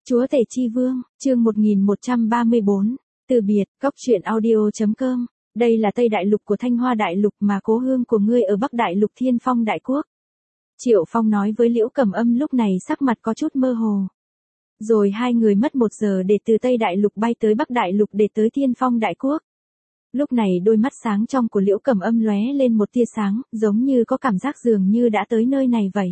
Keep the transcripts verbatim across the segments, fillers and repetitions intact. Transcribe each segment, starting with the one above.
Chúa Tể Chi Vương, chương một nghìn một trăm ba mươi bốn, từ biệt, góc truyện audio.com. Đây là Tây Đại Lục của Thanh Hoa Đại Lục mà cố hương của ngươi ở Bắc Đại Lục Thiên Phong Đại Quốc. Triệu Phong nói với Liễu Cầm Âm lúc này sắc mặt có chút mơ hồ. Rồi hai người mất một giờ để từ Tây Đại Lục bay tới Bắc Đại Lục để tới Thiên Phong Đại Quốc. Lúc này đôi mắt sáng trong của Liễu Cầm Âm lóe lên một tia sáng, giống như có cảm giác dường như đã tới nơi này vậy.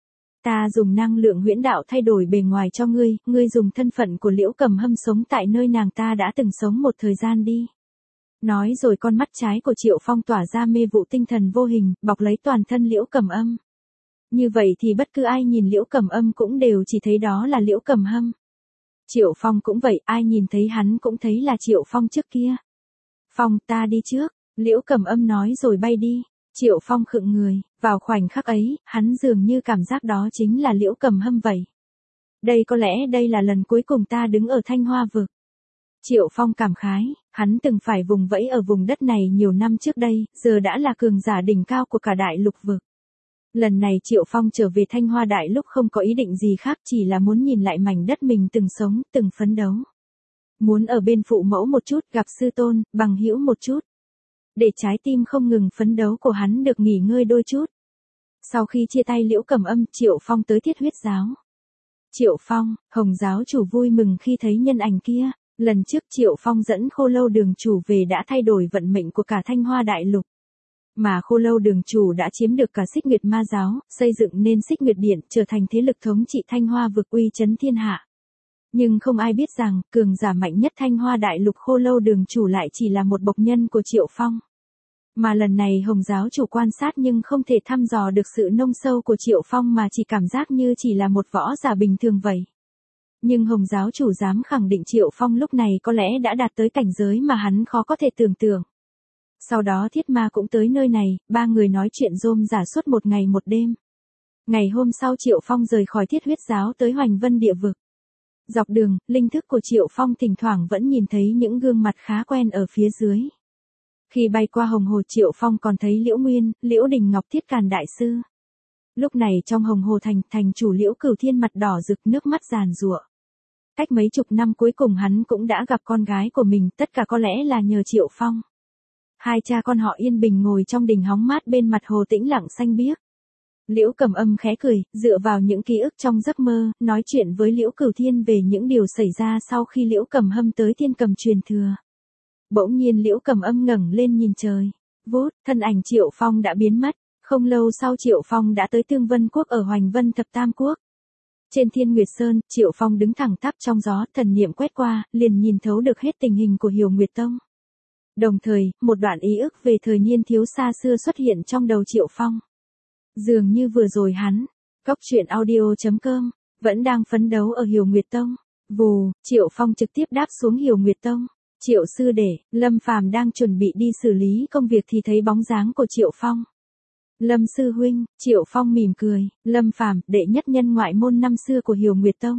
Ta dùng năng lượng huyễn đạo thay đổi bề ngoài cho ngươi, ngươi dùng thân phận của Liễu Cầm Âm sống tại nơi nàng ta đã từng sống một thời gian đi. Nói rồi con mắt trái của Triệu Phong tỏa ra mê vụ tinh thần vô hình, bọc lấy toàn thân Liễu Cầm Âm. Như vậy thì bất cứ ai nhìn Liễu Cầm Âm cũng đều chỉ thấy đó là Liễu Cầm Âm. Triệu Phong cũng vậy, ai nhìn thấy hắn cũng thấy là Triệu Phong trước kia. Phong, ta đi trước, Liễu Cầm Âm nói rồi bay đi. Triệu Phong khựng người, vào khoảnh khắc ấy, hắn dường như cảm giác đó chính là Liễu Cầm Âm vậy. Đây có lẽ đây là lần cuối cùng ta đứng ở Thanh Hoa vực. Triệu Phong cảm khái, hắn từng phải vùng vẫy ở vùng đất này nhiều năm trước đây, giờ đã là cường giả đỉnh cao của cả đại lục vực. Lần này Triệu Phong trở về Thanh Hoa Đại Lục không có ý định gì khác, chỉ là muốn nhìn lại mảnh đất mình từng sống, từng phấn đấu. Muốn ở bên phụ mẫu một chút, gặp sư tôn, bằng hữu một chút. Để trái tim không ngừng phấn đấu của hắn được nghỉ ngơi đôi chút. Sau khi chia tay Liễu Cầm Âm, Triệu Phong tới Thiết Huyết Giáo. Triệu Phong, Hồng giáo chủ vui mừng khi thấy nhân ảnh kia. Lần trước Triệu Phong dẫn Khô Lâu đường chủ về đã thay đổi vận mệnh của cả Thanh Hoa Đại Lục. Mà Khô Lâu đường chủ đã chiếm được cả Xích Nguyệt Ma giáo, xây dựng nên Xích Nguyệt Điện, trở thành thế lực thống trị Thanh Hoa vực uy chấn thiên hạ. Nhưng không ai biết rằng, cường giả mạnh nhất Thanh Hoa Đại Lục Khô Lâu đường chủ lại chỉ là một bộc nhân của Triệu Phong. Mà lần này Hồng giáo chủ quan sát nhưng không thể thăm dò được sự nông sâu của Triệu Phong mà chỉ cảm giác như chỉ là một võ giả bình thường vậy. Nhưng Hồng giáo chủ dám khẳng định Triệu Phong lúc này có lẽ đã đạt tới cảnh giới mà hắn khó có thể tưởng tượng. Sau đó Thiết Ma cũng tới nơi này, ba người nói chuyện rôm rả suốt một ngày một đêm. Ngày hôm sau Triệu Phong rời khỏi Thiết Huyết Giáo tới Hoành Vân Địa Vực. Dọc đường, linh thức của Triệu Phong thỉnh thoảng vẫn nhìn thấy những gương mặt khá quen ở phía dưới. Khi bay qua Hồng Hồ Triệu Phong còn thấy Liễu Nguyên, Liễu Đình Ngọc Thiết Càn Đại Sư. Lúc này trong Hồng Hồ Thành, thành chủ Liễu Cửu Thiên mặt đỏ rực nước mắt giàn giụa. Cách mấy chục năm cuối cùng hắn cũng đã gặp con gái của mình, tất cả có lẽ là nhờ Triệu Phong. Hai cha con họ yên bình ngồi trong đình hóng mát bên mặt hồ tĩnh lặng xanh biếc. Liễu Cầm Âm khẽ cười, dựa vào những ký ức trong giấc mơ, nói chuyện với Liễu Cửu Thiên về những điều xảy ra sau khi Liễu Cầm Âm tới Thiên Cầm truyền thừa. Bỗng nhiên Liễu Cầm Âm ngẩng lên nhìn trời. Vút, thân ảnh Triệu Phong đã biến mất. Không lâu sau Triệu Phong đã tới Tương Vân Quốc ở Hoành Vân Thập Tam Quốc. Trên Thiên Nguyệt Sơn, Triệu Phong đứng thẳng tắp trong gió, thần niệm quét qua, liền nhìn thấu được hết tình hình của Hiểu Nguyệt Tông. Đồng thời, một đoạn ý ức về thời niên thiếu xa xưa xuất hiện trong đầu Triệu Phong. Dường như vừa rồi hắn, góc truyện audio.com, vẫn đang phấn đấu ở Hiểu Nguyệt Tông. Vù, Triệu Phong trực tiếp đáp xuống Hiểu Nguyệt Tông. Triệu sư đệ, Lâm Phàm đang chuẩn bị đi xử lý công việc thì thấy bóng dáng của Triệu Phong. Lâm sư huynh, Triệu Phong mỉm cười, Lâm Phàm, đệ nhất nhân ngoại môn năm xưa của Hiểu Nguyệt Tông.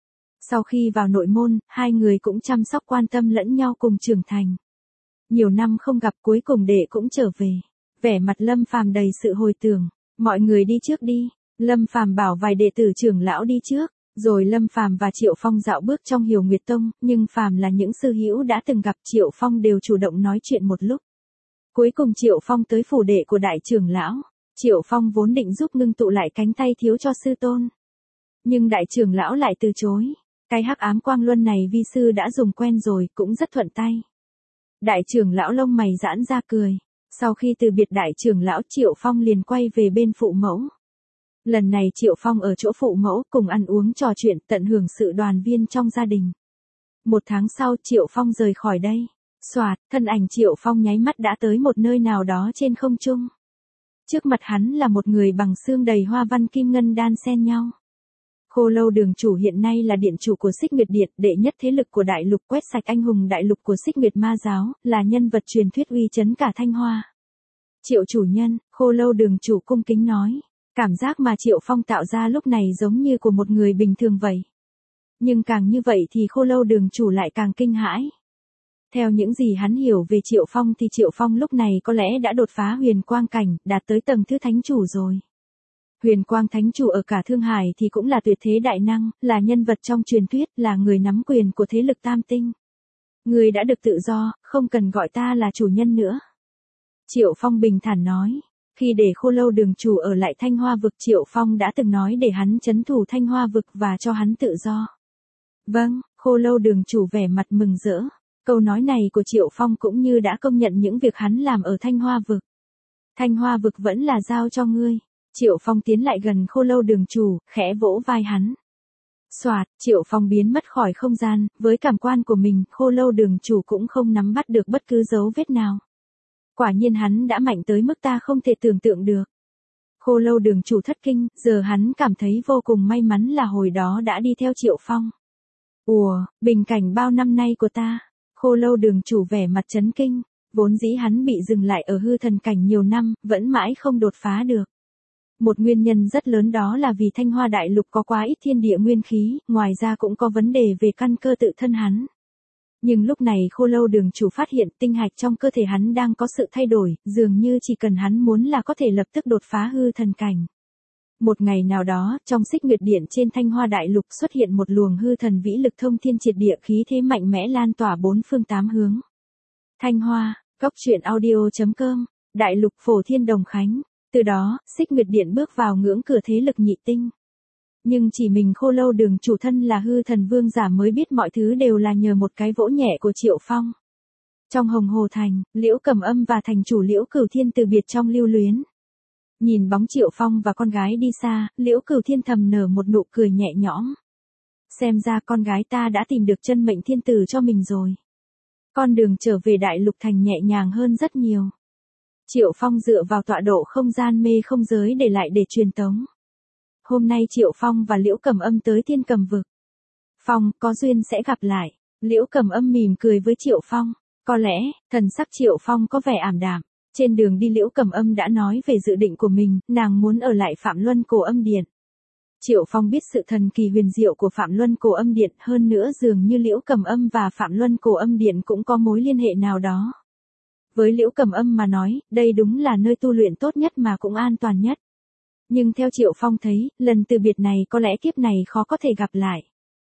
Sau khi vào nội môn, hai người cũng chăm sóc quan tâm lẫn nhau cùng trưởng thành. Nhiều năm không gặp cuối cùng đệ cũng trở về. Vẻ mặt Lâm Phàm đầy sự hồi tưởng, mọi người đi trước đi. Lâm Phàm bảo vài đệ tử trưởng lão đi trước, rồi Lâm Phàm và Triệu Phong dạo bước trong Hiểu Nguyệt Tông, nhưng phàm là những sư hữu đã từng gặp Triệu Phong đều chủ động nói chuyện một lúc. Cuối cùng Triệu Phong tới phủ đệ của đại trưởng lão. Triệu Phong vốn định giúp ngưng tụ lại cánh tay thiếu cho sư tôn. Nhưng đại trưởng lão lại từ chối. Cái hắc ám quang luân này vi sư đã dùng quen rồi, cũng rất thuận tay. Đại trưởng lão lông mày giãn ra cười. Sau khi từ biệt đại trưởng lão Triệu Phong liền quay về bên phụ mẫu. Lần này Triệu Phong ở chỗ phụ mẫu cùng ăn uống trò chuyện tận hưởng sự đoàn viên trong gia đình. Một tháng sau Triệu Phong rời khỏi đây. Xoạt, thân ảnh Triệu Phong nháy mắt đã tới một nơi nào đó trên không trung. Trước mặt hắn là một người bằng xương đầy hoa văn kim ngân đan xen nhau. Khô Lâu đường chủ hiện nay là điện chủ của Xích Nguyệt Điện, đệ nhất thế lực của đại lục, quét sạch anh hùng đại lục của Xích Nguyệt Ma giáo, là nhân vật truyền thuyết uy chấn cả Thanh Hoa. Triệu chủ nhân, Khô Lâu đường chủ cung kính nói. Cảm giác mà Triệu Phong tạo ra lúc này giống như của một người bình thường vậy. Nhưng càng như vậy thì Khô Lâu đường chủ lại càng kinh hãi. Theo những gì hắn hiểu về Triệu Phong thì Triệu Phong lúc này có lẽ đã đột phá huyền quang cảnh, đạt tới tầng thứ thánh chủ rồi. Huyền Quang Thánh Chủ ở cả Thương Hải thì cũng là tuyệt thế đại năng, là nhân vật trong truyền thuyết, là người nắm quyền của thế lực tam tinh. Ngươi đã được tự do, không cần gọi ta là chủ nhân nữa. Triệu Phong bình thản nói. Khi để Khô Lâu Đường chủ ở lại Thanh Hoa vực, Triệu Phong đã từng nói để hắn trấn thủ Thanh Hoa vực và cho hắn tự do. Vâng, Khô Lâu Đường chủ vẻ mặt mừng rỡ. Câu nói này của Triệu Phong cũng như đã công nhận những việc hắn làm ở Thanh Hoa vực. Thanh Hoa vực vẫn là giao cho ngươi. Triệu Phong tiến lại gần Khô Lâu Đường chủ, khẽ vỗ vai hắn. Soạt, Triệu Phong biến mất khỏi không gian, với cảm quan của mình, Khô Lâu Đường chủ cũng không nắm bắt được bất cứ dấu vết nào. Quả nhiên hắn đã mạnh tới mức ta không thể tưởng tượng được. Khô Lâu Đường chủ thất kinh, giờ hắn cảm thấy vô cùng may mắn là hồi đó đã đi theo Triệu Phong. Ùa, bình cảnh bao năm nay của ta. Khô Lâu Đường chủ vẻ mặt chấn kinh, vốn dĩ hắn bị dừng lại ở hư thần cảnh nhiều năm, vẫn mãi không đột phá được. Một nguyên nhân rất lớn đó là vì Thanh Hoa Đại Lục có quá ít thiên địa nguyên khí, ngoài ra cũng có vấn đề về căn cơ tự thân hắn. Nhưng lúc này Khô Lâu Đường chủ phát hiện tinh hạch trong cơ thể hắn đang có sự thay đổi, dường như chỉ cần hắn muốn là có thể lập tức đột phá hư thần cảnh. Một ngày nào đó, trong Xích Nguyệt Điện trên Thanh Hoa Đại Lục xuất hiện một luồng hư thần vĩ lực thông thiên triệt địa, khí thế mạnh mẽ lan tỏa bốn phương tám hướng. Thanh Hoa, Cốc Truyện Audio chấm com, Đại Lục Phổ Thiên Đồng Khánh. Từ đó, Xích Nguyệt Điện bước vào ngưỡng cửa thế lực nhị tinh. Nhưng chỉ mình Khô Lâu Đường chủ thân là hư thần vương giả mới biết mọi thứ đều là nhờ một cái vỗ nhẹ của Triệu Phong. Trong Hồng Hồ Thành, Liễu Cẩm Âm và thành chủ Liễu Cửu Thiên từ biệt trong lưu luyến. Nhìn bóng Triệu Phong và con gái đi xa, Liễu Cửu Thiên thầm nở một nụ cười nhẹ nhõm. Xem ra con gái ta đã tìm được chân mệnh thiên tử cho mình rồi. Con đường trở về Đại Lục Thành nhẹ nhàng hơn rất nhiều. Triệu Phong dựa vào tọa độ không gian mê không giới để lại để truyền tống. Hôm nay Triệu Phong và Liễu Cẩm Âm tới Thiên Cầm vực. Phong, có duyên sẽ gặp lại. Liễu Cẩm Âm mỉm cười với Triệu Phong. Có lẽ, thần sắc Triệu Phong có vẻ ảm đạm. Trên đường đi Liễu Cẩm Âm đã nói về dự định của mình, nàng muốn ở lại Phạm Luân Cổ Âm Điện. Triệu Phong biết sự thần kỳ huyền diệu của Phạm Luân Cổ Âm Điện, hơn nữa dường như Liễu Cẩm Âm và Phạm Luân Cổ Âm Điện cũng có mối liên hệ nào đó. Với Liễu Cẩm Âm mà nói, đây đúng là nơi tu luyện tốt nhất mà cũng an toàn nhất. Nhưng theo Triệu Phong thấy, lần từ biệt này có lẽ kiếp này khó có thể gặp lại.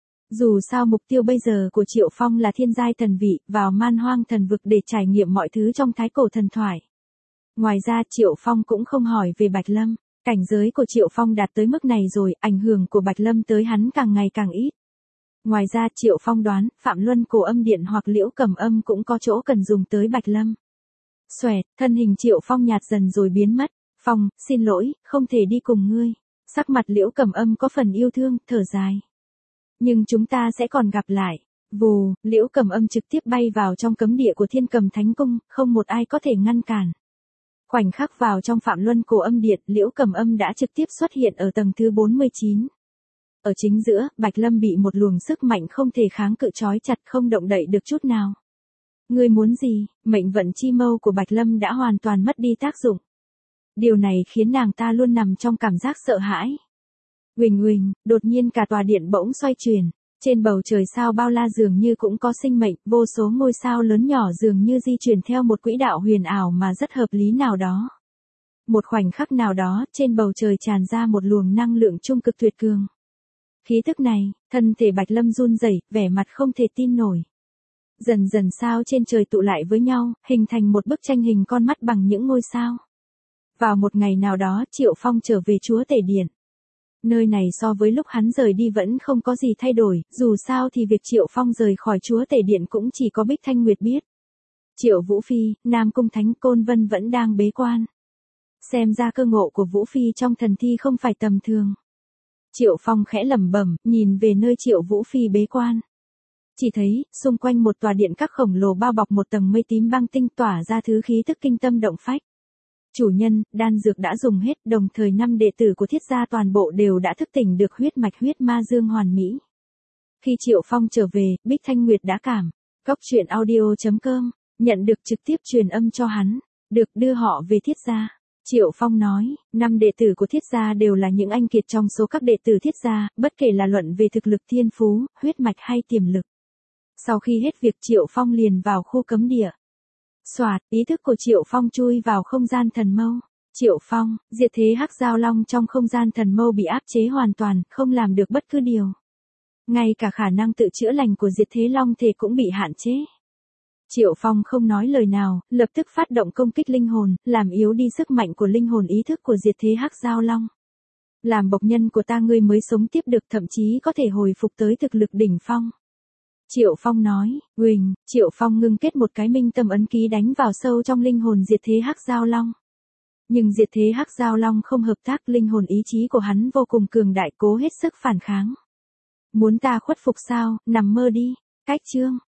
Dù sao mục tiêu bây giờ của Triệu Phong là thiên giai thần vị, vào Man Hoang thần vực để trải nghiệm mọi thứ trong thái cổ thần thoại. Ngoài ra Triệu Phong cũng không hỏi về Bạch Lâm, cảnh giới của Triệu Phong đạt tới mức này rồi, ảnh hưởng của Bạch Lâm tới hắn càng ngày càng ít. Ngoài ra Triệu Phong đoán, Phạm Luân Cổ Âm Điện hoặc Liễu Cẩm Âm cũng có chỗ cần dùng tới Bạch Lâm. Xoẹt, thân hình Triệu Phong nhạt dần rồi biến mất. Phong, xin lỗi, không thể đi cùng ngươi. Sắc mặt Liễu Cẩm Âm có phần yêu thương, thở dài. Nhưng chúng ta sẽ còn gặp lại. Vù, Liễu Cẩm Âm trực tiếp bay vào trong cấm địa của Thiên Cầm Thánh Cung, không một ai có thể ngăn cản. Khoảnh khắc vào trong Phạm Luân Cổ Âm Điện, Liễu Cẩm Âm đã trực tiếp xuất hiện ở tầng thứ bốn mươi chín. Ở chính giữa, Bạch Lâm bị một luồng sức mạnh không thể kháng cự trói chặt, không động đậy được chút nào. Ngươi muốn gì? Mệnh vận chi mâu của Bạch Lâm đã hoàn toàn mất đi tác dụng. Điều này khiến nàng ta luôn nằm trong cảm giác sợ hãi. Huỳnh huỳnh, đột nhiên cả tòa điện bỗng xoay chuyển. Trên bầu trời sao bao la dường như cũng có sinh mệnh, vô số ngôi sao lớn nhỏ dường như di chuyển theo một quỹ đạo huyền ảo mà rất hợp lý nào đó. Một khoảnh khắc nào đó, trên bầu trời tràn ra một luồng năng lượng trung cực tuyệt cường. Khí tức này, thân thể Bạch Lâm run rẩy, vẻ mặt không thể tin nổi. Dần dần sao trên trời tụ lại với nhau, hình thành một bức tranh hình con mắt bằng những ngôi sao. Vào một ngày nào đó, Triệu Phong trở về Chúa Tể Điện. Nơi này so với lúc hắn rời đi vẫn không có gì thay đổi, dù sao thì việc Triệu Phong rời khỏi Chúa Tể Điện cũng chỉ có Bích Thanh Nguyệt biết. Triệu Vũ Phi, Nam Cung Thánh Côn Vân vẫn đang bế quan. Xem ra cơ ngộ của Vũ Phi trong thần thi không phải tầm thường. Triệu Phong khẽ lẩm bẩm, nhìn về nơi Triệu Vũ Phi bế quan. Chỉ thấy, xung quanh một tòa điện các khổng lồ bao bọc một tầng mây tím băng tinh tỏa ra thứ khí tức kinh tâm động phách. Chủ nhân, đan dược đã dùng hết, đồng thời năm đệ tử của Thiết gia toàn bộ đều đã thức tỉnh được huyết mạch huyết ma dương hoàn mỹ. Khi Triệu Phong trở về, Bích Thanh Nguyệt đã cảm. Cốc Truyện Audio chấm com, nhận được trực tiếp truyền âm cho hắn, được đưa họ về Thiết gia. Triệu Phong nói, năm đệ tử của Thiết gia đều là những anh kiệt trong số các đệ tử Thiết gia, bất kể là luận về thực lực thiên phú, huyết mạch hay tiềm lực. Sau khi hết việc Triệu Phong liền vào khu cấm địa. Soạt, ý thức của Triệu Phong chui vào không gian thần mâu. Triệu Phong, diệt thế hắc giao long trong không gian thần mâu bị áp chế hoàn toàn, không làm được bất cứ điều. Ngay cả khả năng tự chữa lành của diệt thế long thể cũng bị hạn chế. Triệu Phong không nói lời nào, lập tức phát động công kích linh hồn, làm yếu đi sức mạnh của linh hồn ý thức của diệt thế hắc giao long. Làm bộc nhân của ta ngươi mới sống tiếp được, thậm chí có thể hồi phục tới thực lực đỉnh phong. Triệu Phong nói, Quỳnh, Triệu Phong ngưng kết một cái minh tâm ấn ký đánh vào sâu trong linh hồn diệt thế hắc giao long. Nhưng diệt thế hắc giao long không hợp tác, linh hồn ý chí của hắn vô cùng cường đại, cố hết sức phản kháng. Muốn ta khuất phục sao, nằm mơ đi. Cách chương